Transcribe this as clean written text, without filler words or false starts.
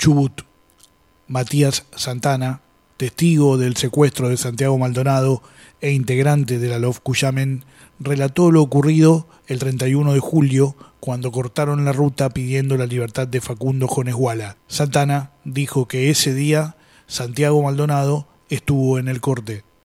Chubut. Matías Santana, testigo del secuestro de Santiago Maldonado e integrante de la LOF Cuyamen, relató lo ocurrido el 31 de julio cuando cortaron la ruta pidiendo la libertad de Facundo Jones Guala. Santana dijo que ese día Santiago Maldonado estuvo en el corte.